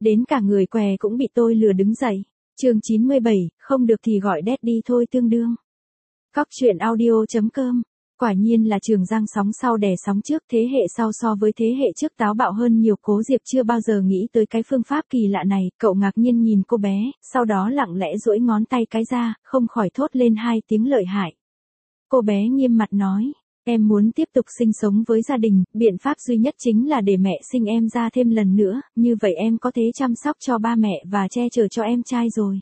Đến cả người què cũng bị tôi lừa đứng dậy. Chương 97, không được thì gọi daddy thôi tương đương. Cóc truyện audio.com. Quả nhiên là Trường Giang sóng sau đè sóng trước, thế hệ sau so với thế hệ trước táo bạo hơn nhiều. Cố Diệp chưa bao giờ nghĩ tới cái phương pháp kỳ lạ này, cậu ngạc nhiên nhìn cô bé, sau đó lặng lẽ duỗi ngón tay cái ra, không khỏi thốt lên hai tiếng lợi hại. Cô bé nghiêm mặt nói, em muốn tiếp tục sinh sống với gia đình, biện pháp duy nhất chính là để mẹ sinh em ra thêm lần nữa, như vậy em có thể chăm sóc cho ba mẹ và che chở cho em trai rồi.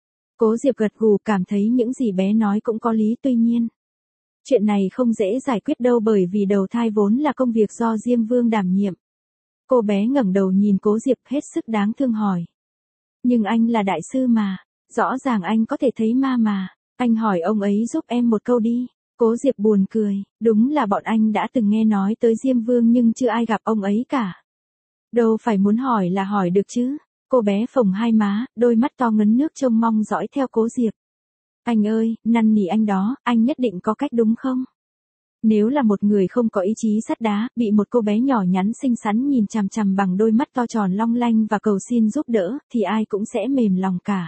Cố Diệp gật gù, cảm thấy những gì bé nói cũng có lý, tuy nhiên chuyện này không dễ giải quyết đâu, bởi vì đầu thai vốn là công việc do Diêm Vương đảm nhiệm. Cô bé ngẩng đầu nhìn Cố Diệp hết sức đáng thương hỏi. Nhưng anh là đại sư mà, rõ ràng anh có thể thấy ma mà, anh hỏi ông ấy giúp em một câu đi. Cố Diệp buồn cười, đúng là bọn anh đã từng nghe nói tới Diêm Vương nhưng chưa ai gặp ông ấy cả. Đâu phải muốn hỏi là hỏi được chứ. Cô bé phồng hai má, đôi mắt to ngấn nước trông mong dõi theo Cố Diệp. Anh ơi, năn nỉ anh đó, anh nhất định có cách đúng không? Nếu là một người không có ý chí sắt đá, bị một cô bé nhỏ nhắn xinh xắn nhìn chằm chằm bằng đôi mắt to tròn long lanh và cầu xin giúp đỡ, thì ai cũng sẽ mềm lòng cả.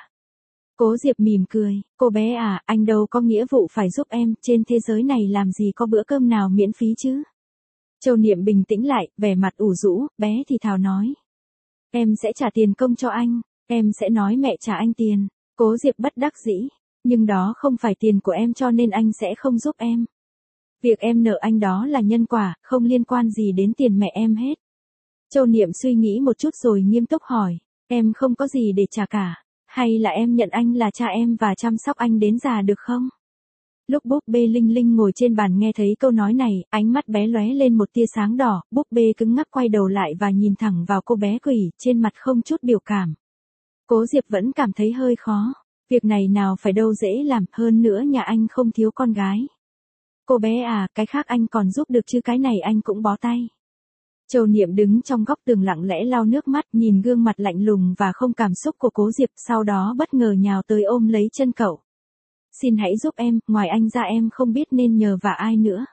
Cố Diệp mỉm cười, cô bé à, anh đâu có nghĩa vụ phải giúp em, trên thế giới này làm gì có bữa cơm nào miễn phí chứ? Châu Niệm bình tĩnh lại, vẻ mặt ủ rũ, bé thì thào nói. Em sẽ trả tiền công cho anh, em sẽ nói mẹ trả anh tiền. Cố Diệp bất đắc dĩ, nhưng đó không phải tiền của em cho nên anh sẽ không giúp em. Việc em nợ anh đó là nhân quả, không liên quan gì đến tiền mẹ em hết. Châu Niệm suy nghĩ một chút rồi nghiêm túc hỏi, em không có gì để trả cả, hay là em nhận anh là cha em và chăm sóc anh đến già được không? Lúc búp bê Linh Linh ngồi trên bàn nghe thấy câu nói này, ánh mắt bé lóe lên một tia sáng đỏ, búp bê cứng ngắc quay đầu lại và nhìn thẳng vào cô bé quỷ, trên mặt không chút biểu cảm. Cố Diệp vẫn cảm thấy hơi khó, việc này nào phải đâu dễ làm, hơn nữa nhà anh không thiếu con gái. Cô bé à, cái khác anh còn giúp được chứ cái này anh cũng bó tay. Châu Niệm đứng trong góc tường lặng lẽ lau nước mắt, nhìn gương mặt lạnh lùng và không cảm xúc của Cố Diệp, sau đó bất ngờ nhào tới ôm lấy chân cậu. Xin hãy giúp em, ngoài anh ra em không biết nên nhờ vả ai nữa.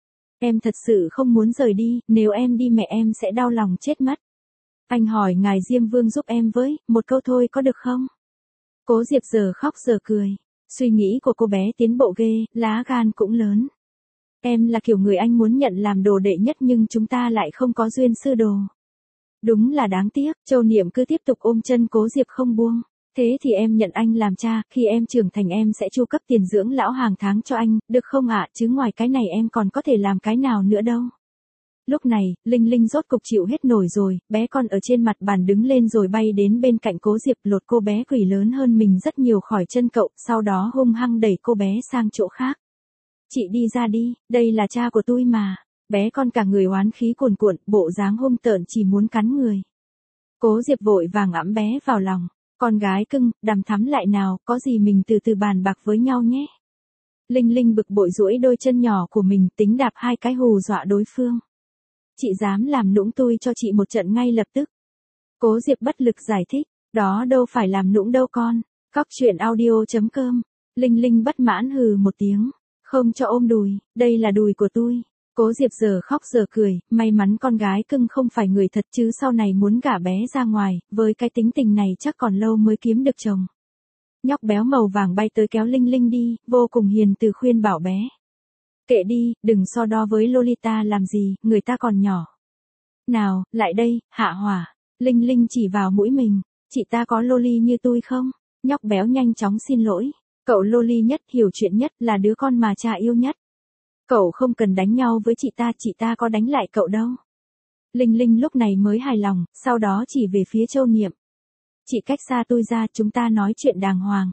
Em thật sự không muốn rời đi, nếu em đi mẹ em sẽ đau lòng chết mất. Anh hỏi ngài Diêm Vương giúp em với, một câu thôi có được không? Cố Diệp giờ khóc giờ cười. Suy nghĩ của cô bé tiến bộ ghê, lá gan cũng lớn. Em là kiểu người anh muốn nhận làm đồ đệ nhất nhưng chúng ta lại không có duyên sư đồ. Đúng là đáng tiếc, Châu Niệm cứ tiếp tục ôm chân Cố Diệp không buông. Thế thì em nhận anh làm cha, khi em trưởng thành em sẽ chu cấp tiền dưỡng lão hàng tháng cho anh, được không ạ? Chứ ngoài cái này em còn có thể làm cái nào nữa đâu. Lúc này, Linh Linh rốt cục chịu hết nổi rồi, bé con ở trên mặt bàn đứng lên rồi bay đến bên cạnh Cố Diệp, lột cô bé quỷ lớn hơn mình rất nhiều khỏi chân cậu, sau đó hung hăng đẩy cô bé sang chỗ khác. Chị đi ra đi, đây là cha của tôi mà. Bé con cả người oán khí cuồn cuộn, bộ dáng hung tợn chỉ muốn cắn người. Cố Diệp vội vàng ẵm bé vào lòng. Con gái cưng, đằm thắm lại nào, có gì mình từ từ bàn bạc với nhau nhé. Linh Linh bực bội duỗi đôi chân nhỏ của mình, tính đạp hai cái hù dọa đối phương. Chị dám làm nũng tôi cho chị một trận ngay lập tức. Cố Diệp bất lực giải thích, đó đâu phải làm nũng đâu con. Cóc truyện audio.com. Linh Linh bất mãn hừ một tiếng, không cho ôm đùi, đây là đùi của tôi. Cố Diệp giờ khóc giờ cười, may mắn con gái cưng không phải người thật chứ sau này muốn gả bé ra ngoài, với cái tính tình này chắc còn lâu mới kiếm được chồng. Nhóc béo màu vàng bay tới kéo Linh Linh đi, vô cùng hiền từ khuyên bảo bé. Kệ đi, đừng so đo với Lolita làm gì, người ta còn nhỏ. Nào, lại đây, hạ hỏa. Linh Linh chỉ vào mũi mình, chị ta có loli như tôi không? Nhóc béo nhanh chóng xin lỗi, cậu loli nhất, hiểu chuyện nhất, là đứa con mà cha yêu nhất. Cậu không cần đánh nhau với chị ta có đánh lại cậu đâu. Linh Linh lúc này mới hài lòng, sau đó chỉ về phía Châu Niệm. Chị cách xa tôi ra, chúng ta nói chuyện đàng hoàng.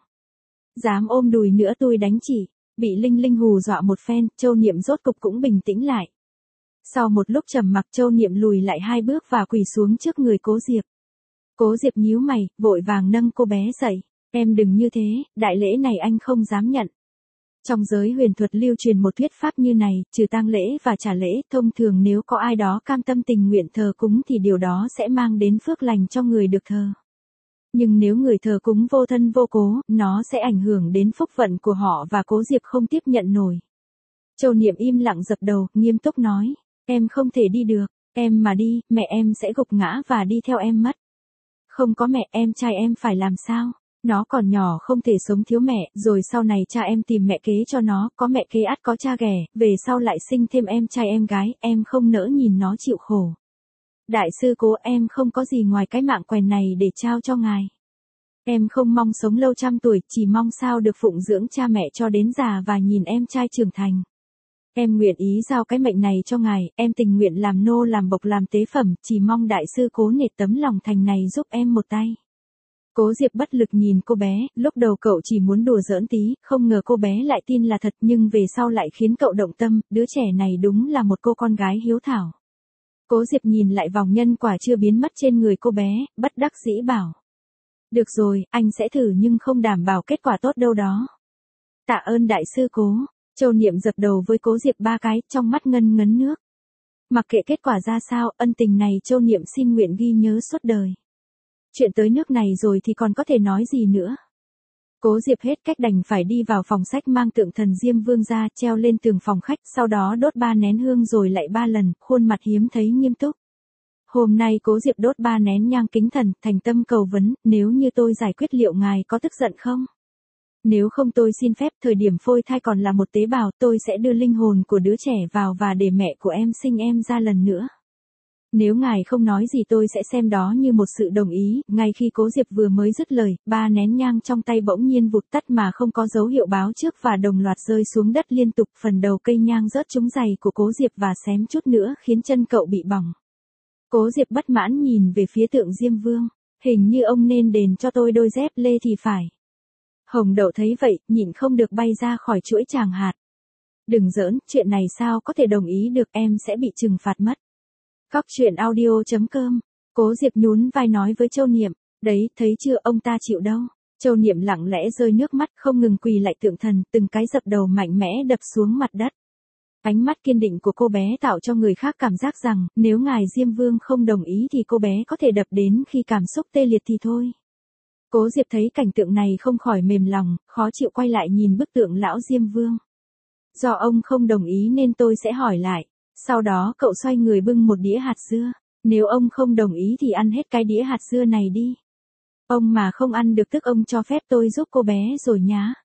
Dám ôm đùi nữa tôi đánh chị. Bị Linh Linh hù dọa một phen, Châu Niệm rốt cục cũng bình tĩnh lại. Sau một lúc trầm mặc, Châu Niệm lùi lại hai bước và quỳ xuống trước người Cố Diệp. Cố Diệp nhíu mày, vội vàng nâng cô bé dậy. Em đừng như thế, đại lễ này anh không dám nhận. Trong giới huyền thuật lưu truyền một thuyết pháp như này, trừ tang lễ và trả lễ, thông thường nếu có ai đó cam tâm tình nguyện thờ cúng thì điều đó sẽ mang đến phước lành cho người được thờ. Nhưng nếu người thờ cúng vô thân vô cố, nó sẽ ảnh hưởng đến phúc vận của họ và Cố Diệp không tiếp nhận nổi. Châu Niệm im lặng dập đầu, nghiêm túc nói, em không thể đi được, em mà đi, mẹ em sẽ gục ngã và đi theo em mất. Không có mẹ em trai em phải làm sao? Nó còn nhỏ không thể sống thiếu mẹ, rồi sau này cha em tìm mẹ kế cho nó, có mẹ kế ắt có cha ghẻ, về sau lại sinh thêm em trai em gái, em không nỡ nhìn nó chịu khổ. Đại sư Cố, em không có gì ngoài cái mạng quèn này để trao cho ngài. Em không mong sống lâu trăm tuổi, chỉ mong sao được phụng dưỡng cha mẹ cho đến già và nhìn em trai trưởng thành. Em nguyện ý giao cái mệnh này cho ngài, em tình nguyện làm nô làm bộc làm tế phẩm, chỉ mong đại sư Cố nể tấm lòng thành này giúp em một tay. Cố Diệp bất lực nhìn cô bé, lúc đầu cậu chỉ muốn đùa giỡn tí, không ngờ cô bé lại tin là thật, nhưng về sau lại khiến cậu động tâm, đứa trẻ này đúng là một cô con gái hiếu thảo. Cố Diệp nhìn lại vòng nhân quả chưa biến mất trên người cô bé, bất đắc dĩ bảo. Được rồi, anh sẽ thử nhưng không đảm bảo kết quả tốt đâu đó. Tạ ơn đại sư Cố. Châu Niệm dập đầu với Cố Diệp 3 cái, trong mắt ngân ngấn nước. Mặc kệ kết quả ra sao, ân tình này Châu Niệm xin nguyện ghi nhớ suốt đời. Chuyện tới nước này rồi thì còn có thể nói gì nữa. Cố Diệp hết cách đành phải đi vào phòng sách mang tượng thần Diêm Vương ra, treo lên tường phòng khách, sau đó đốt 3 nén hương rồi lại 3 lần, khuôn mặt hiếm thấy nghiêm túc. Hôm nay Cố Diệp đốt 3 nén nhang kính thần, thành tâm cầu vấn, nếu như tôi giải quyết liệu ngài có tức giận không? Nếu không tôi xin phép, thời điểm phôi thai còn là một tế bào, tôi sẽ đưa linh hồn của đứa trẻ vào và để mẹ của em sinh em ra lần nữa. Nếu ngài không nói gì tôi sẽ xem đó như một sự đồng ý. Ngay khi Cố Diệp vừa mới dứt lời, 3 nén nhang trong tay bỗng nhiên vụt tắt mà không có dấu hiệu báo trước và đồng loạt rơi xuống đất liên tục, phần đầu cây nhang rớt trúng giày của Cố Diệp và xém chút nữa khiến chân cậu bị bỏng. Cố Diệp bất mãn nhìn về phía tượng Diêm Vương, hình như ông nên đền cho tôi đôi dép lê thì phải. Hồng Đậu thấy vậy, nhịn không được bay ra khỏi chuỗi tràng hạt. Đừng giỡn, chuyện này sao có thể đồng ý được, em sẽ bị trừng phạt mất. Cóc truyện audio.com. Cố Diệp nhún vai nói với Châu Niệm, đấy, thấy chưa, ông ta chịu đâu. Châu Niệm lặng lẽ rơi nước mắt, không ngừng quỳ lại tượng thần, từng cái dập đầu mạnh mẽ đập xuống mặt đất. Ánh mắt kiên định của cô bé tạo cho người khác cảm giác rằng, nếu ngài Diêm Vương không đồng ý thì cô bé có thể đập đến khi cảm xúc tê liệt thì thôi. Cố Diệp thấy cảnh tượng này không khỏi mềm lòng, khó chịu quay lại nhìn bức tượng lão Diêm Vương. Do ông không đồng ý nên tôi sẽ hỏi lại. Sau đó cậu xoay người bưng một đĩa hạt dưa. Nếu ông không đồng ý thì ăn hết cái đĩa hạt dưa này đi. Ông mà không ăn được tức ông cho phép tôi giúp cô bé rồi nhá.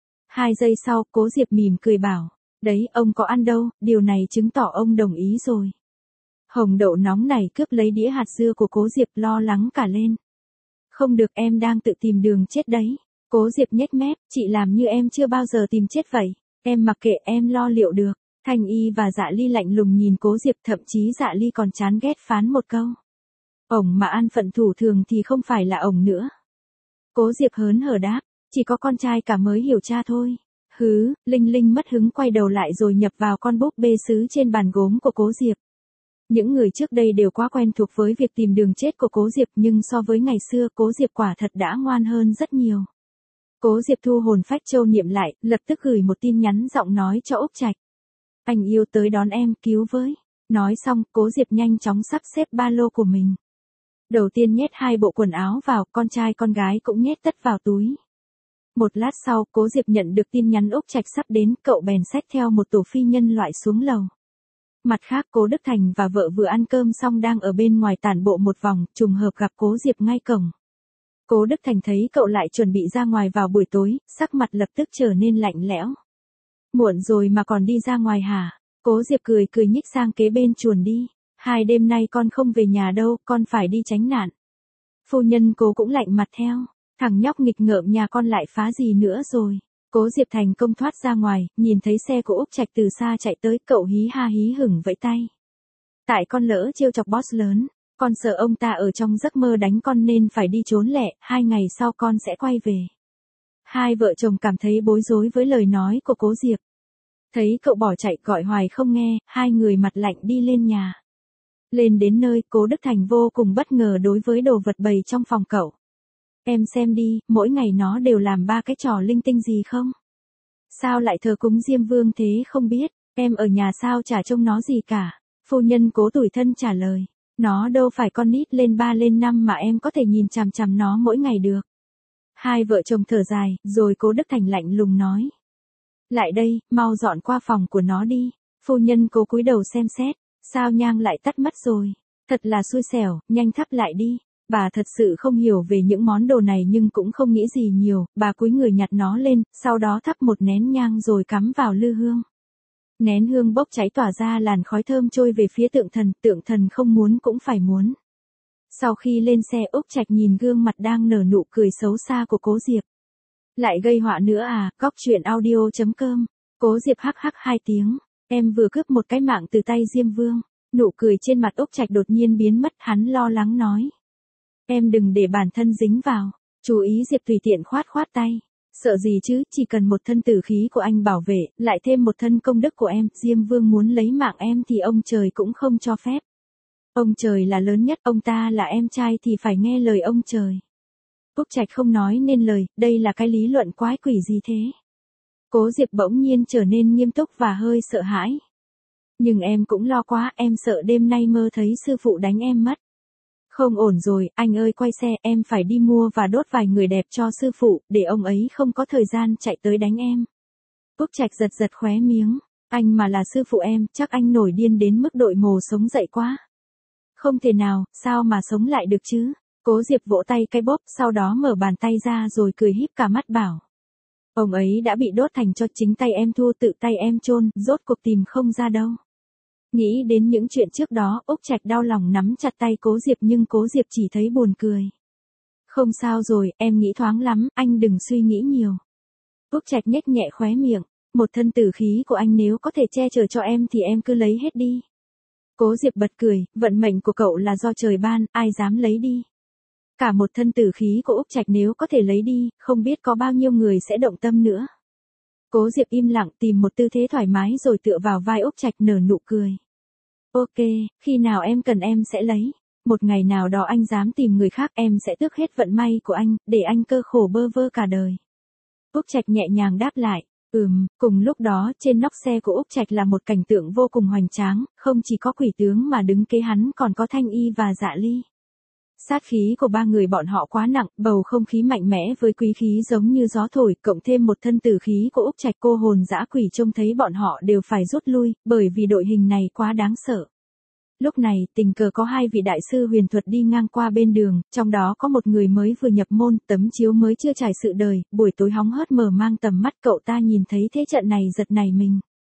2 giây sau, Cố Diệp mỉm cười bảo. Đấy, ông có ăn đâu, điều này chứng tỏ ông đồng ý rồi. Hồng Đậu nóng này cướp lấy đĩa hạt dưa của Cố Diệp, lo lắng cả lên. Không được, em đang tự tìm đường chết đấy. Cố Diệp nhếch mép, chị làm như em chưa bao giờ tìm chết vậy. Em mặc kệ, em lo liệu được. Thanh Y và Dạ Ly lạnh lùng nhìn Cố Diệp, thậm chí Dạ Ly còn chán ghét phán một câu. Ổng mà an phận thủ thường thì không phải là ổng nữa. Cố Diệp hớn hở đáp, chỉ có con trai cả mới hiểu cha thôi. Hứ, Linh Linh mất hứng quay đầu lại rồi nhập vào con búp bê sứ trên bàn gốm của Cố Diệp. Những người trước đây đều quá quen thuộc với việc tìm đường chết của Cố Diệp, nhưng so với ngày xưa, Cố Diệp quả thật đã ngoan hơn rất nhiều. Cố Diệp thu hồn phách Châu Niệm lại, lập tức gửi một tin nhắn giọng nói cho Úc Trạch. Anh yêu tới đón em, cứu với. Nói xong, Cố Diệp nhanh chóng sắp xếp ba lô của mình. Đầu tiên nhét 2 bộ quần áo vào, con trai con gái cũng nhét tất vào túi. Một lát sau, Cố Diệp nhận được tin nhắn Úc Trạch sắp đến, cậu bèn xách theo một tổ phi nhân loại xuống lầu. Mặt khác, Cố Đức Thành và vợ vừa ăn cơm xong đang ở bên ngoài tản bộ một vòng, trùng hợp gặp Cố Diệp ngay cổng. Cố Đức Thành thấy cậu lại chuẩn bị ra ngoài vào buổi tối, sắc mặt lập tức trở nên lạnh lẽo. Muộn rồi mà còn đi ra ngoài hả? Cố Diệp cười cười nhích sang kế bên chuồn đi. 2 đêm nay con không về nhà đâu, con phải đi tránh nạn. Phu nhân Cố cũng lạnh mặt theo. Thằng nhóc nghịch ngợm nhà con lại phá gì nữa rồi. Cố Diệp thành công thoát ra ngoài, nhìn thấy xe của Úc Trạch từ xa chạy tới, cậu hí ha hí hửng vẫy tay. Tại con lỡ trêu chọc boss lớn, con sợ ông ta ở trong giấc mơ đánh con nên phải đi trốn lẹ, 2 ngày sau con sẽ quay về. Hai vợ chồng cảm thấy bối rối với lời nói của Cố Diệp. Thấy cậu bỏ chạy gọi hoài không nghe, hai người mặt lạnh đi lên nhà. Lên đến nơi, Cố Đức Thành vô cùng bất ngờ đối với đồ vật bày trong phòng cậu. Em xem đi, mỗi ngày nó đều làm 3 cái trò linh tinh gì không? Sao lại thờ cúng Diêm Vương thế không biết, em ở nhà sao chả trông nó gì cả. Phu nhân Cố tủi thân trả lời, nó đâu phải con nít lên 3 lên 5 mà em có thể nhìn chằm chằm nó mỗi ngày được. Hai vợ chồng thở dài, rồi Cố Đức Thành lạnh lùng nói. Lại đây, mau dọn qua phòng của nó đi. Phu nhân Cố cúi đầu xem xét, sao nhang lại tắt mất rồi. Thật là xui xẻo, nhanh thắp lại đi. Bà thật sự không hiểu về những món đồ này nhưng cũng không nghĩ gì nhiều, bà cúi người nhặt nó lên, sau đó thắp một nén nhang rồi cắm vào lư hương. Nén hương bốc cháy tỏa ra làn khói thơm trôi về phía tượng thần không muốn cũng phải muốn. Sau khi lên xe Úc Trạch nhìn gương mặt đang nở nụ cười xấu xa của Cố Diệp. Lại gây họa nữa à, Cóc Truyện Audio.com. Cố Diệp hắc hắc 2 tiếng, em vừa cướp một cái mạng từ tay Diêm Vương. Nụ cười trên mặt Úc Trạch đột nhiên biến mất, hắn lo lắng nói. Em đừng để bản thân dính vào. Chú ý Diệp tùy tiện khoát khoát tay. Sợ gì chứ, chỉ cần một thân tử khí của anh bảo vệ, lại thêm một thân công đức của em, Diêm Vương muốn lấy mạng em thì ông trời cũng không cho phép. Ông trời là lớn nhất, ông ta là em trai thì phải nghe lời ông trời. Úc Trạch không nói nên lời, đây là cái lý luận quái quỷ gì thế? Cố Diệp bỗng nhiên trở nên nghiêm túc và hơi sợ hãi. Nhưng em cũng lo quá, em sợ đêm nay mơ thấy sư phụ đánh em mất. Không ổn rồi, anh ơi quay xe, em phải đi mua và đốt vài người đẹp cho sư phụ, để ông ấy không có thời gian chạy tới đánh em. Úc Trạch giật giật khóe miếng, anh mà là sư phụ em, chắc anh nổi điên đến mức đội mồ sống dậy quá. Không thể nào, sao mà sống lại được chứ? Cố Diệp vỗ tay cái bóp, sau đó mở bàn tay ra rồi cười híp cả mắt bảo. Ông ấy đã bị đốt thành cho, chính tay em thua, tự tay em chôn, rốt cuộc tìm không ra đâu. Nghĩ đến những chuyện trước đó, Úc Trạch đau lòng nắm chặt tay Cố Diệp nhưng Cố Diệp chỉ thấy buồn cười. Không sao rồi, em nghĩ thoáng lắm, anh đừng suy nghĩ nhiều. Úc Trạch nhếch nhẹ khóe miệng, một thân tử khí của anh nếu có thể che chở cho em thì em cứ lấy hết đi. Cố Diệp bật cười, vận mệnh của cậu là do trời ban, ai dám lấy đi. Cả một thân tử khí của Úc Trạch nếu có thể lấy đi, không biết có bao nhiêu người sẽ động tâm nữa. Cố Diệp im lặng tìm một tư thế thoải mái rồi tựa vào vai Úc Trạch nở nụ cười. Ok, khi nào em cần em sẽ lấy. Một ngày nào đó anh dám tìm người khác em sẽ tước hết vận may của anh, để anh cơ khổ bơ vơ cả đời. Úc Trạch nhẹ nhàng đáp lại. Cùng lúc đó trên nóc xe của Úc Trạch là một cảnh tượng vô cùng hoành tráng, không chỉ có quỷ tướng mà đứng kế hắn còn có Thanh Y và Dạ Ly. Sát khí của ba người bọn họ quá nặng, bầu không khí mạnh mẽ với quý khí giống như gió thổi, cộng thêm một thân tử khí của Úc Trạch, cô hồn dã quỷ trông thấy bọn họ đều phải rút lui, bởi vì đội hình này quá đáng sợ. Lúc này, tình cờ có 2 vị đại sư huyền thuật đi ngang qua bên đường, trong đó có một người mới vừa nhập môn, tấm chiếu mới chưa trải sự đời, buổi tối hóng hớt mở mang tầm mắt, cậu ta nhìn thấy thế trận này giật nảy mình.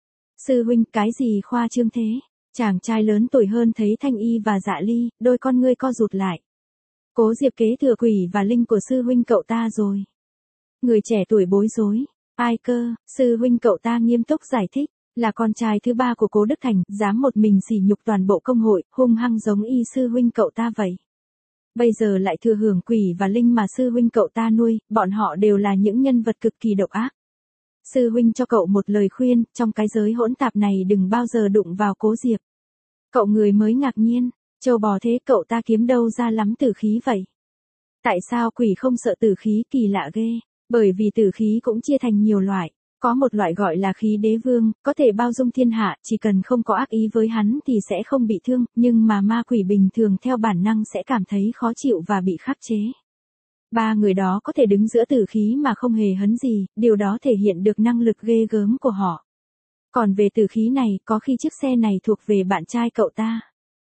Sư huynh, cái gì khoa trương thế? Chàng trai lớn tuổi hơn thấy Thanh Y và Dạ Ly, đôi con ngươi co rụt lại. Cố Diệp kế thừa quỷ và linh của sư huynh cậu ta rồi. Người trẻ tuổi bối rối. Ai cơ? Sư huynh cậu ta nghiêm túc giải thích. Là con trai thứ 3 của Cố Đức Thành, dám một mình sỉ nhục toàn bộ công hội, hung hăng giống y sư huynh cậu ta vậy. Bây giờ lại thừa hưởng quỷ và linh mà sư huynh cậu ta nuôi, bọn họ đều là những nhân vật cực kỳ độc ác. Sư huynh cho cậu một lời khuyên, trong cái giới hỗn tạp này đừng bao giờ đụng vào Cố Diệp. Cậu người mới ngạc nhiên, châu bò thế, cậu ta kiếm đâu ra lắm tử khí vậy? Tại sao quỷ không sợ tử khí, kỳ lạ ghê, bởi vì tử khí cũng chia thành nhiều loại. Có một loại gọi là khí đế vương, có thể bao dung thiên hạ, chỉ cần không có ác ý với hắn thì sẽ không bị thương, nhưng mà ma quỷ bình thường theo bản năng sẽ cảm thấy khó chịu và bị khắc chế. 3 người đó có thể đứng giữa tử khí mà không hề hấn gì, điều đó thể hiện được năng lực ghê gớm của họ. Còn về tử khí này, có khi chiếc xe này thuộc về bạn trai cậu ta.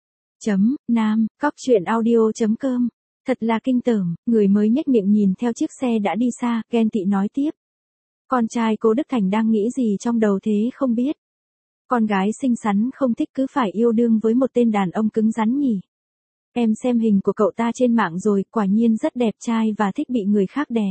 Nam, Cóc Truyện Audio.com. Thật là kinh tởm, người mới nhếch miệng nhìn theo chiếc xe đã đi xa, ghen tị nói tiếp. Con trai Cố Đức Thành đang nghĩ gì trong đầu thế không biết. Con gái xinh xắn không thích cứ phải yêu đương với một tên đàn ông cứng rắn nhỉ. Em xem hình của cậu ta trên mạng rồi, quả nhiên rất đẹp trai và thích bị người khác đè.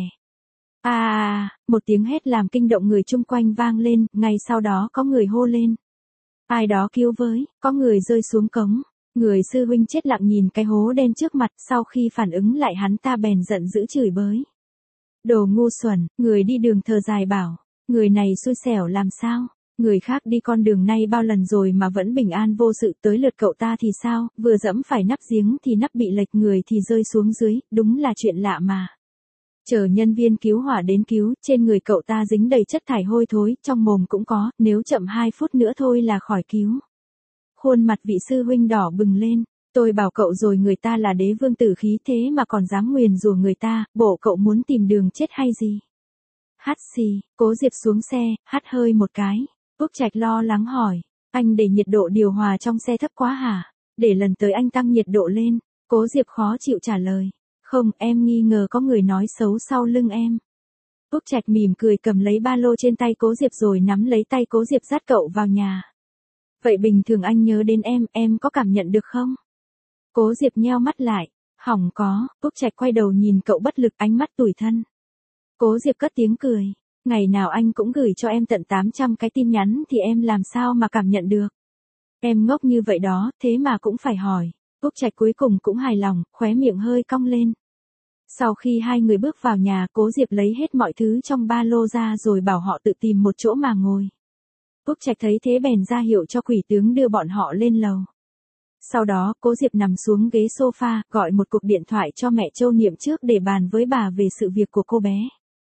Một tiếng hét làm kinh động người chung quanh vang lên, ngay sau đó có người hô lên. Ai đó cứu với, có người rơi xuống cống. Người sư huynh chết lặng nhìn cái hố đen trước mặt, sau khi phản ứng lại hắn ta bèn giận dữ chửi bới. Đồ ngu xuẩn, người đi đường thở dài bảo, người này xui xẻo làm sao? Người khác đi con đường này bao lần rồi mà vẫn bình an vô sự, tới lượt cậu ta thì sao, vừa dẫm phải nắp giếng thì nắp bị lệch, người thì rơi xuống dưới, đúng là chuyện lạ mà. Chờ nhân viên cứu hỏa đến cứu, trên người cậu ta dính đầy chất thải hôi thối, trong mồm cũng có, nếu chậm 2 phút nữa thôi là khỏi cứu. Khuôn mặt vị sư huynh đỏ bừng lên, tôi bảo cậu rồi, người ta là đế vương tử khí thế mà còn dám nguyền rủa người ta, bộ cậu muốn tìm đường chết hay gì? Hắt xì, Cố Diệp xuống xe, hắt hơi một cái. Úc Trạch lo lắng hỏi, anh để nhiệt độ điều hòa trong xe thấp quá hả? Để lần tới anh tăng nhiệt độ lên. Cố Diệp khó chịu trả lời. Không, em nghi ngờ có người nói xấu sau lưng em. Úc Trạch mỉm cười cầm lấy ba lô trên tay Cố Diệp rồi nắm lấy tay Cố Diệp dắt cậu vào nhà. Vậy bình thường anh nhớ đến em có cảm nhận được không? Cố Diệp nheo mắt lại. Hỏng có, Úc Trạch quay đầu nhìn cậu bất lực ánh mắt tủi thân. Cố Diệp cất tiếng cười. Ngày nào anh cũng gửi cho em tận 800 cái tin nhắn thì em làm sao mà cảm nhận được. Em ngốc như vậy đó, thế mà cũng phải hỏi. Úc Trạch cuối cùng cũng hài lòng, khóe miệng hơi cong lên. Sau khi hai người bước vào nhà, Cố Diệp lấy hết mọi thứ trong ba lô ra rồi bảo họ tự tìm một chỗ mà ngồi. Úc Trạch thấy thế bèn ra hiệu cho quỷ tướng đưa bọn họ lên lầu. Sau đó, Cố Diệp nằm xuống ghế sofa, gọi một cuộc điện thoại cho mẹ Châu Niệm trước để bàn với bà về sự việc của cô bé.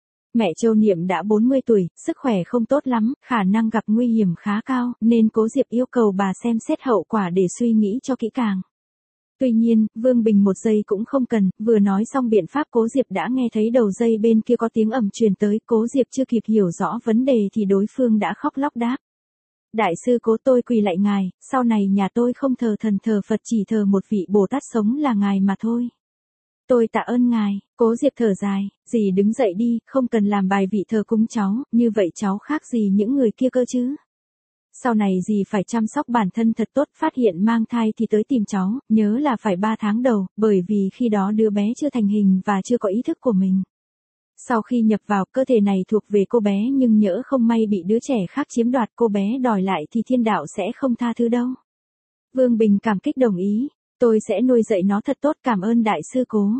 Mẹ Châu Niệm đã 40 tuổi, sức khỏe không tốt lắm, khả năng gặp nguy hiểm khá cao, nên Cố Diệp yêu cầu bà xem xét hậu quả để suy nghĩ cho kỹ càng. Tuy nhiên, Vương Bình một giây cũng không cần, vừa nói xong biện pháp Cố Diệp đã nghe thấy đầu dây bên kia có tiếng ầm truyền tới, Cố Diệp chưa kịp hiểu rõ vấn đề thì đối phương đã khóc lóc đáp. Đại sư Cố, tôi quỳ lạy ngài, sau này nhà tôi không thờ thần thờ Phật, chỉ thờ một vị Bồ Tát sống là ngài mà thôi. Tôi tạ ơn ngài. Cố Diệp thở dài, dì đứng dậy đi, không cần làm bài vị thờ cúng cháu, như vậy cháu khác gì những người kia cơ chứ. Sau này dì phải chăm sóc bản thân thật tốt, phát hiện mang thai thì tới tìm cháu, nhớ là phải 3 tháng đầu, bởi vì khi đó đứa bé chưa thành hình và chưa có ý thức của mình. Sau khi nhập vào, cơ thể này thuộc về cô bé nhưng nhỡ không may bị đứa trẻ khác chiếm đoạt, cô bé đòi lại thì thiên đạo sẽ không tha thứ đâu. Vương Bình cảm kích đồng ý, tôi sẽ nuôi dạy nó thật tốt, cảm ơn đại sư Cố.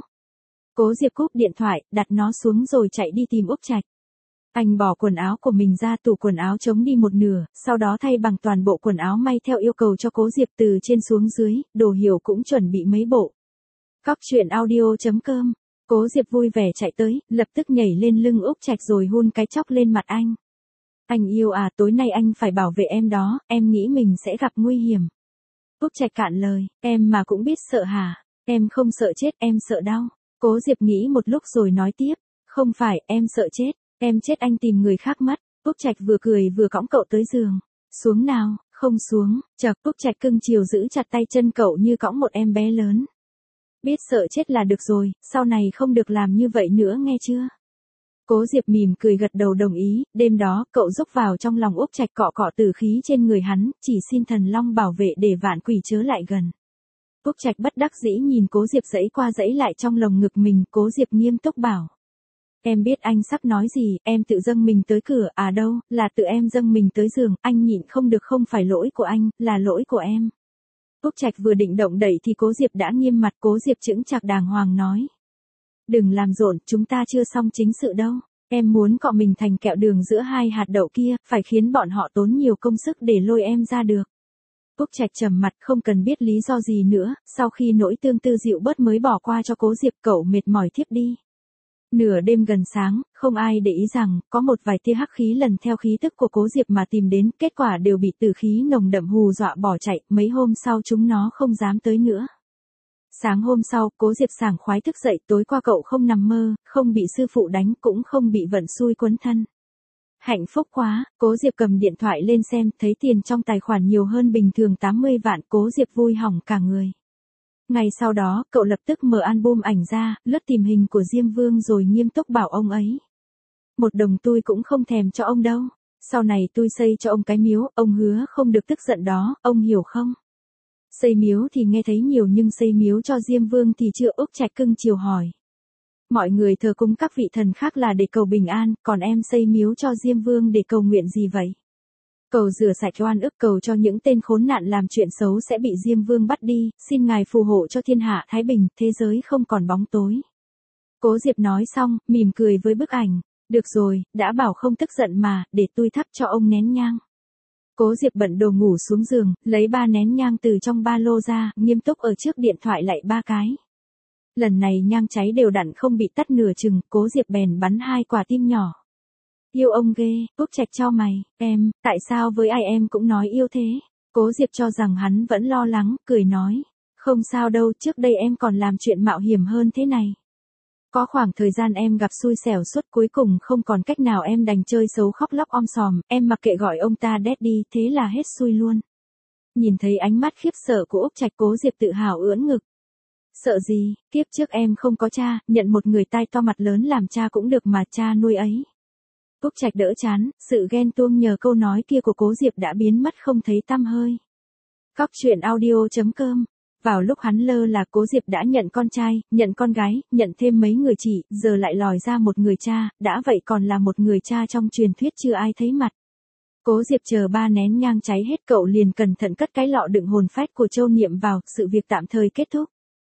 Cố Diệp cúp điện thoại, đặt nó xuống rồi chạy đi tìm Úc Trạch. Anh bỏ quần áo của mình ra, tủ quần áo trống đi một nửa, sau đó thay bằng toàn bộ quần áo may theo yêu cầu cho Cố Diệp từ trên xuống dưới, đồ hiểu cũng chuẩn bị mấy bộ. Cóc truyện audio.com. Cố Diệp vui vẻ chạy tới, lập tức nhảy lên lưng Úc Trạch rồi hôn cái chóc lên mặt anh. Anh yêu à, tối nay anh phải bảo vệ em đó, em nghĩ mình sẽ gặp nguy hiểm. Úc Trạch cạn lời, em mà cũng biết sợ hả? Em không sợ chết, em sợ đau. Cố Diệp nghĩ một lúc rồi nói tiếp, không phải, em sợ chết, em chết anh tìm người khác mất. Úc Trạch vừa cười vừa cõng cậu tới giường. Xuống nào, không xuống, chật. Úc Trạch cưng chiều giữ chặt tay chân cậu như cõng một em bé lớn. Biết sợ chết là được rồi, sau này không được làm như vậy nữa nghe chưa? Cố Diệp mỉm cười gật đầu đồng ý, đêm đó, cậu rúc vào trong lòng Úc Trạch cọ cọ tử khí trên người hắn, chỉ xin thần long bảo vệ để vạn quỷ chớ lại gần. Úc Trạch bất đắc dĩ nhìn Cố Diệp giãy qua giãy lại trong lồng ngực mình, Cố Diệp nghiêm túc bảo. Em biết anh sắp nói gì, em tự dâng mình tới cửa, à đâu, là tự em dâng mình tới giường, anh nhịn không được, không phải lỗi của anh, là lỗi của em. Úc Trạch vừa định động đậy thì Cố Diệp đã nghiêm mặt, Cố Diệp chững chạc đàng hoàng nói. Đừng làm rộn, chúng ta chưa xong chính sự đâu. Em muốn cọ mình thành kẹo đường giữa hai hạt đậu kia, phải khiến bọn họ tốn nhiều công sức để lôi em ra được. Úc Trạch trầm mặt không cần biết lý do gì nữa, sau khi nỗi tương tư dịu bớt mới bỏ qua cho Cố Diệp, cậu mệt mỏi thiếp đi. Nửa đêm gần sáng, không ai để ý rằng, có một vài tia hắc khí lần theo khí tức của Cố Diệp mà tìm đến, kết quả đều bị tử khí nồng đậm hù dọa bỏ chạy, mấy hôm sau chúng nó không dám tới nữa. Sáng hôm sau, Cố Diệp sảng khoái thức dậy, tối qua cậu không nằm mơ, không bị sư phụ đánh, cũng không bị vận xui quấn thân. Hạnh phúc quá, Cố Diệp cầm điện thoại lên xem, thấy tiền trong tài khoản nhiều hơn bình thường 80 vạn, Cố Diệp vui hỏng cả người. Ngày sau đó, cậu lập tức mở album ảnh ra, lướt tìm hình của Diêm Vương rồi nghiêm túc bảo ông ấy. Một đồng tôi cũng không thèm cho ông đâu. Sau này tôi xây cho ông cái miếu, ông hứa không được tức giận đó, ông hiểu không? Xây miếu thì nghe thấy nhiều nhưng xây miếu cho Diêm Vương thì chưa. Úc Trạch cưng chiều hỏi. Mọi người thờ cúng các vị thần khác là để cầu bình an, còn em xây miếu cho Diêm Vương để cầu nguyện gì vậy? Cầu rửa sạch oan ức, cầu cho những tên khốn nạn làm chuyện xấu sẽ bị Diêm Vương bắt đi, xin ngài phù hộ cho thiên hạ thái bình, thế giới không còn bóng tối. Cố Diệp nói xong, mỉm cười với bức ảnh. Được rồi, đã bảo không tức giận mà, để tôi thắp cho ông nén nhang. Cố Diệp bận đồ ngủ xuống giường, lấy 3 nén nhang từ trong ba lô ra, nghiêm túc ở trước điện thoại lại 3 cái. Lần này nhang cháy đều đặn không bị tắt nửa chừng, Cố Diệp bèn bắn 2 quả tim nhỏ. Yêu ông ghê. Úc Trạch chau mày, em, tại sao với ai em cũng nói yêu thế? Cố Diệp cho rằng hắn vẫn lo lắng, cười nói. Không sao đâu, trước đây em còn làm chuyện mạo hiểm hơn thế này. Có khoảng thời gian em gặp xui xẻo suốt, cuối cùng không còn cách nào em đành chơi xấu khóc lóc om sòm, em mặc kệ gọi ông ta daddy, thế là hết xui luôn. Nhìn thấy ánh mắt khiếp sợ của Úc Trạch, Cố Diệp tự hào ưỡn ngực. Sợ gì, kiếp trước em không có cha, nhận một người tai to mặt lớn làm cha cũng được mà, cha nuôi ấy. Úc Trạch đỡ chán, sự ghen tuông nhờ câu nói kia của Cố Diệp đã biến mất không thấy tăm hơi. Cóc truyện audio.com. Vào lúc hắn lơ là, Cố Diệp đã nhận con trai, nhận con gái, nhận thêm mấy người chị, giờ lại lòi ra một người cha, đã vậy còn là một người cha trong truyền thuyết chưa ai thấy mặt. Cố Diệp chờ 3 nén nhang cháy hết cậu liền cẩn thận cất cái lọ đựng hồn phách của Châu Niệm vào, sự việc tạm thời kết thúc.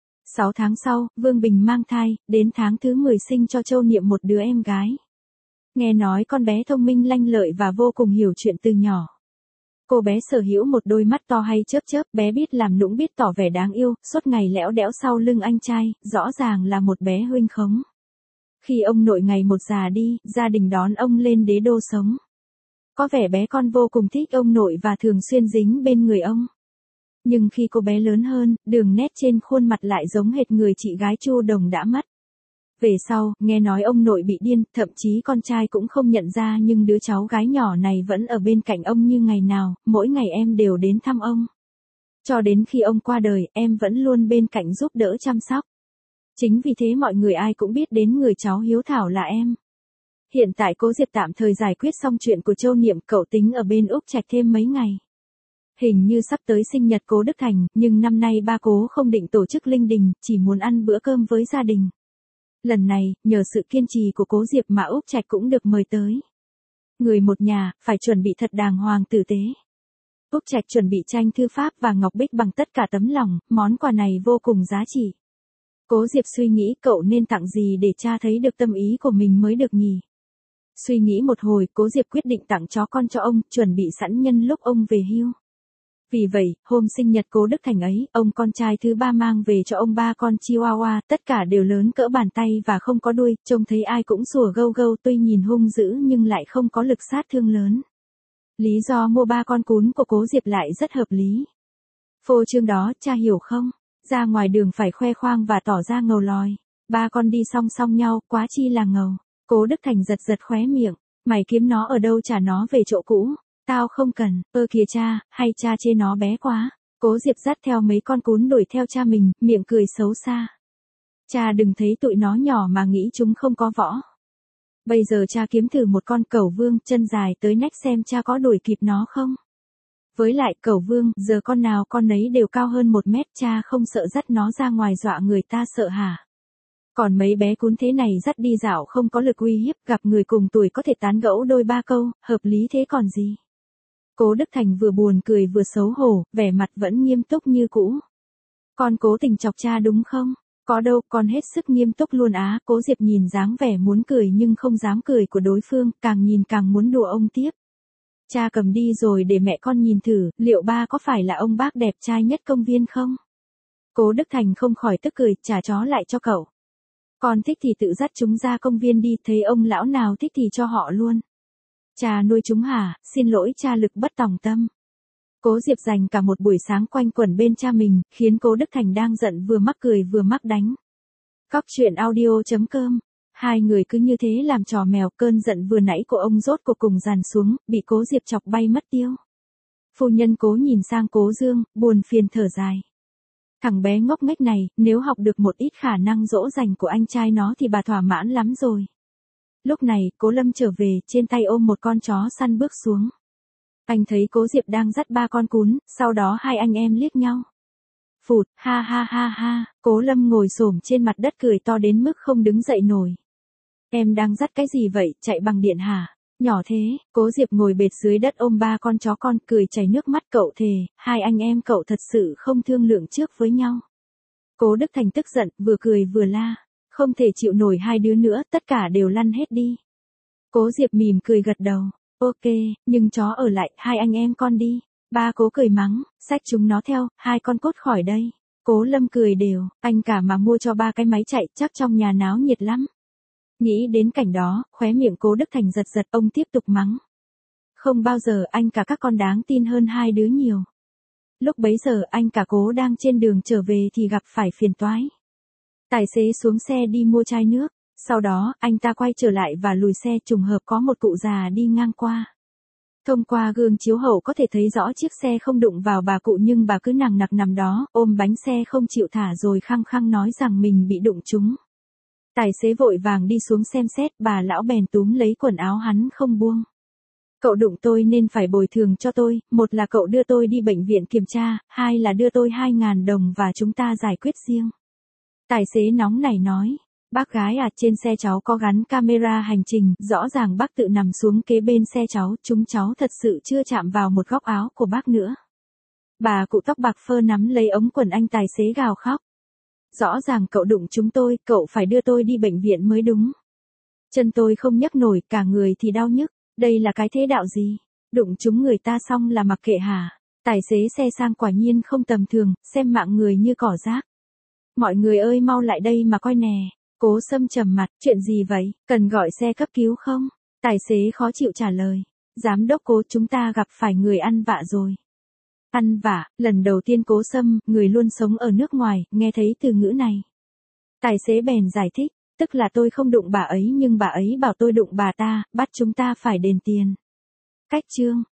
6 tháng sau, Vương Bình mang thai, đến tháng thứ 10 sinh cho Châu Niệm một đứa em gái. Nghe nói con bé thông minh lanh lợi và vô cùng hiểu chuyện từ nhỏ. Cô bé sở hữu một đôi mắt to hay chớp chớp, bé biết làm nũng biết tỏ vẻ đáng yêu, suốt ngày lẽo đẽo sau lưng anh trai, rõ ràng là một bé huynh khống. Khi ông nội ngày một già đi, gia đình đón ông lên đế đô sống. Có vẻ bé con vô cùng thích ông nội và thường xuyên dính bên người ông. Nhưng khi cô bé lớn hơn, đường nét trên khuôn mặt lại giống hệt người chị gái Chu Đồng đã mất. Về sau, nghe nói ông nội bị điên, thậm chí con trai cũng không nhận ra, nhưng đứa cháu gái nhỏ này vẫn ở bên cạnh ông như ngày nào, mỗi ngày em đều đến thăm ông. Cho đến khi ông qua đời, em vẫn luôn bên cạnh giúp đỡ chăm sóc. Chính vì thế mọi người ai cũng biết đến người cháu hiếu thảo là em. Hiện tại Cố Diệp tạm thời giải quyết xong chuyện của Châu Niệm, cậu tính ở bên Úc Trạch thêm mấy ngày. Hình như sắp tới sinh nhật Cố Đức Thành, nhưng năm nay ba Cố không định tổ chức linh đình, chỉ muốn ăn bữa cơm với gia đình. Lần này, nhờ sự kiên trì của Cố Diệp mà Úc Trạch cũng được mời tới. Người một nhà, phải chuẩn bị thật đàng hoàng tử tế. Úc Trạch chuẩn bị tranh thư pháp và ngọc bích bằng tất cả tấm lòng, món quà này vô cùng giá trị. Cố Diệp suy nghĩ cậu nên tặng gì để cha thấy được tâm ý của mình mới được nhỉ. Suy nghĩ một hồi, Cố Diệp quyết định tặng chó con cho ông, chuẩn bị sẵn nhân lúc ông về hưu. Vì vậy, hôm sinh nhật Cố Đức Thành ấy, ông con trai thứ 3 mang về cho ông 3 con Chihuahua, tất cả đều lớn cỡ bàn tay và không có đuôi, trông thấy ai cũng sủa gâu gâu, tuy nhìn hung dữ nhưng lại không có lực sát thương lớn. Lý do mua 3 con cún của Cố Diệp lại rất hợp lý. Phô trương đó, cha hiểu không? Ra ngoài đường phải khoe khoang và tỏ ra ngầu lòi. 3 con đi song song nhau, quá chi là ngầu. Cố Đức Thành giật giật khóe miệng. Mày kiếm nó ở đâu, trả nó về chỗ cũ. Tao không cần, kìa cha, hay cha chê nó bé quá. Cố Diệp dắt theo mấy con cún đuổi theo cha mình, miệng cười xấu xa. Cha đừng thấy tụi nó nhỏ mà nghĩ chúng không có võ. Bây giờ cha kiếm thử một con cẩu vương chân dài tới nách xem cha có đuổi kịp nó không. Với lại cẩu vương, giờ con nào con nấy đều cao hơn 1 mét, cha không sợ dắt nó ra ngoài dọa người ta sợ hả? Còn mấy bé cún thế này dắt đi dạo không có lực uy hiếp, gặp người cùng tuổi có thể tán gẫu đôi ba câu, hợp lý thế còn gì. Cố Đức Thành vừa buồn cười vừa xấu hổ, vẻ mặt vẫn nghiêm túc như cũ. Con cố tình chọc cha đúng không? Có đâu, con hết sức nghiêm túc luôn á. Cố Diệp nhìn dáng vẻ muốn cười nhưng không dám cười của đối phương, càng nhìn càng muốn đùa ông tiếp. Cha cầm đi rồi để mẹ con nhìn thử, liệu ba có phải là ông bác đẹp trai nhất công viên không? Cố Đức Thành không khỏi tức cười, trả chó lại cho cậu. Con thích thì tự dắt chúng ra công viên đi, thấy ông lão nào thích thì cho họ luôn. Cha nuôi chúng hả, xin lỗi cha lực bất tòng tâm. Cố Diệp dành cả một buổi sáng quanh quẩn bên cha mình, khiến Cố Đức Thành đang giận vừa mắc cười vừa mắc đánh. Cóc truyện audio.com. Hai người cứ như thế làm trò mèo, cơn giận vừa nãy của ông rốt cuộc cùng dàn xuống, bị Cố Diệp chọc bay mất tiêu. Phu nhân Cố nhìn sang Cố Dương, buồn phiền thở dài. Thằng bé ngốc nghếch này, nếu học được một ít khả năng dỗ dành của anh trai nó thì bà thỏa mãn lắm rồi. Lúc này, Cố Lâm trở về, trên tay ôm một con chó săn bước xuống. Anh thấy Cố Diệp đang dắt 3 con cún, sau đó hai anh em liếc nhau. Phụt, ha ha ha ha, Cố Lâm ngồi xổm trên mặt đất cười to đến mức không đứng dậy nổi. Em đang dắt cái gì vậy, chạy bằng điện hả? Nhỏ thế, Cố Diệp ngồi bệt dưới đất ôm 3 con chó con, cười chảy nước mắt, cậu thề, hai anh em cậu thật sự không thương lượng trước với nhau. Cố Đức Thành tức giận, vừa cười vừa la. Không thể chịu nổi hai đứa nữa, tất cả đều lăn hết đi. Cố Diệp mỉm cười gật đầu. Ok, nhưng chó ở lại, hai anh em con đi. Ba Cố cười mắng, xách chúng nó theo, hai con cút khỏi đây. Cố Lâm cười đều, anh cả mà mua cho 3 cái máy chạy, chắc trong nhà náo nhiệt lắm. Nghĩ đến cảnh đó, khóe miệng Cố Đức Thành giật giật, ông tiếp tục mắng. Không bao giờ anh cả các con đáng tin hơn hai đứa nhiều. Lúc bấy giờ anh cả Cố đang trên đường trở về thì gặp phải phiền toái. Tài xế xuống xe đi mua chai nước, sau đó anh ta quay trở lại và lùi xe, trùng hợp có một cụ già đi ngang qua. Thông qua gương chiếu hậu có thể thấy rõ chiếc xe không đụng vào bà cụ nhưng bà cứ nằng nặc nằm đó, ôm bánh xe không chịu thả rồi khăng khăng nói rằng mình bị đụng trúng. Tài xế vội vàng đi xuống xem xét, bà lão bèn túm lấy quần áo hắn không buông. Cậu đụng tôi nên phải bồi thường cho tôi, một là cậu đưa tôi đi bệnh viện kiểm tra, hai là đưa tôi 2.000 đồng và chúng ta giải quyết riêng. Tài xế nóng nảy nói, bác gái à, trên xe cháu có gắn camera hành trình, rõ ràng bác tự nằm xuống kế bên xe cháu, chúng cháu thật sự chưa chạm vào một góc áo của bác nữa. Bà cụ tóc bạc phơ nắm lấy ống quần anh tài xế gào khóc. Rõ ràng cậu đụng chúng tôi, cậu phải đưa tôi đi bệnh viện mới đúng. Chân tôi không nhấc nổi, cả người thì đau nhức, đây là cái thế đạo gì? Đụng chúng người ta xong là mặc kệ hả? Tài xế xe sang quả nhiên không tầm thường, xem mạng người như cỏ rác. Mọi người ơi mau lại đây mà coi nè. Cố Sâm trầm mặt, chuyện gì vậy, cần gọi xe cấp cứu không? Tài xế khó chịu trả lời. Giám đốc Cố, chúng ta gặp phải người ăn vạ rồi. Ăn vạ, lần đầu tiên Cố Sâm, người luôn sống ở nước ngoài, nghe thấy từ ngữ này. Tài xế bèn giải thích, tức là tôi không đụng bà ấy nhưng bà ấy bảo tôi đụng bà ta, bắt chúng ta phải đền tiền. Cách chương